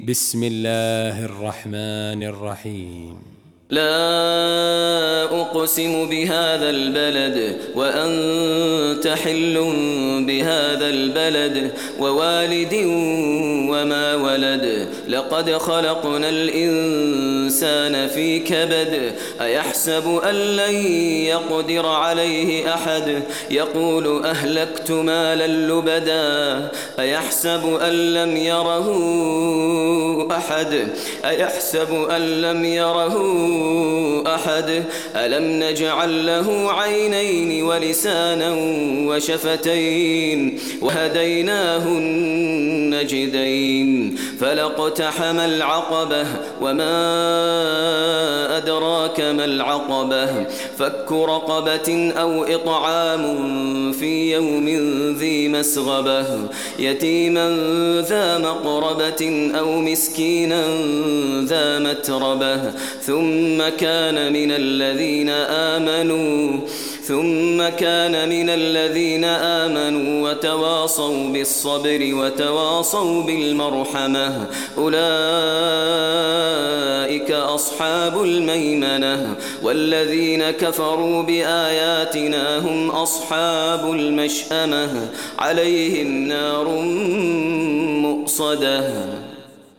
بسم الله الرحمن الرحيم. لا أقسم بهذا البلد وأنت حل بهذا البلد ووالد وما ولد لقد خلقنا الإنسان في كبد أيحسب أن لن يقدر عليه أحد يقول أهلكت مالا لبدا أيحسب أن لم يره أحد ألم نجعل له عينين ولسانا وشفتين وهديناه النجدين فلاقتحم العقبة وما أدراك ما العقبة فك رقبة أو إطعام في يوم ذي مسغبة يتيما ذا مقربة أو مسكينا ذا متربة ثم كان من الذين آمنوا وتواصوا بالصبر وتواصوا بالمرحمة أولئك أصحاب الميمنة والذين كفروا بآياتنا هم أصحاب المشأمة عليهم نار مؤصدة.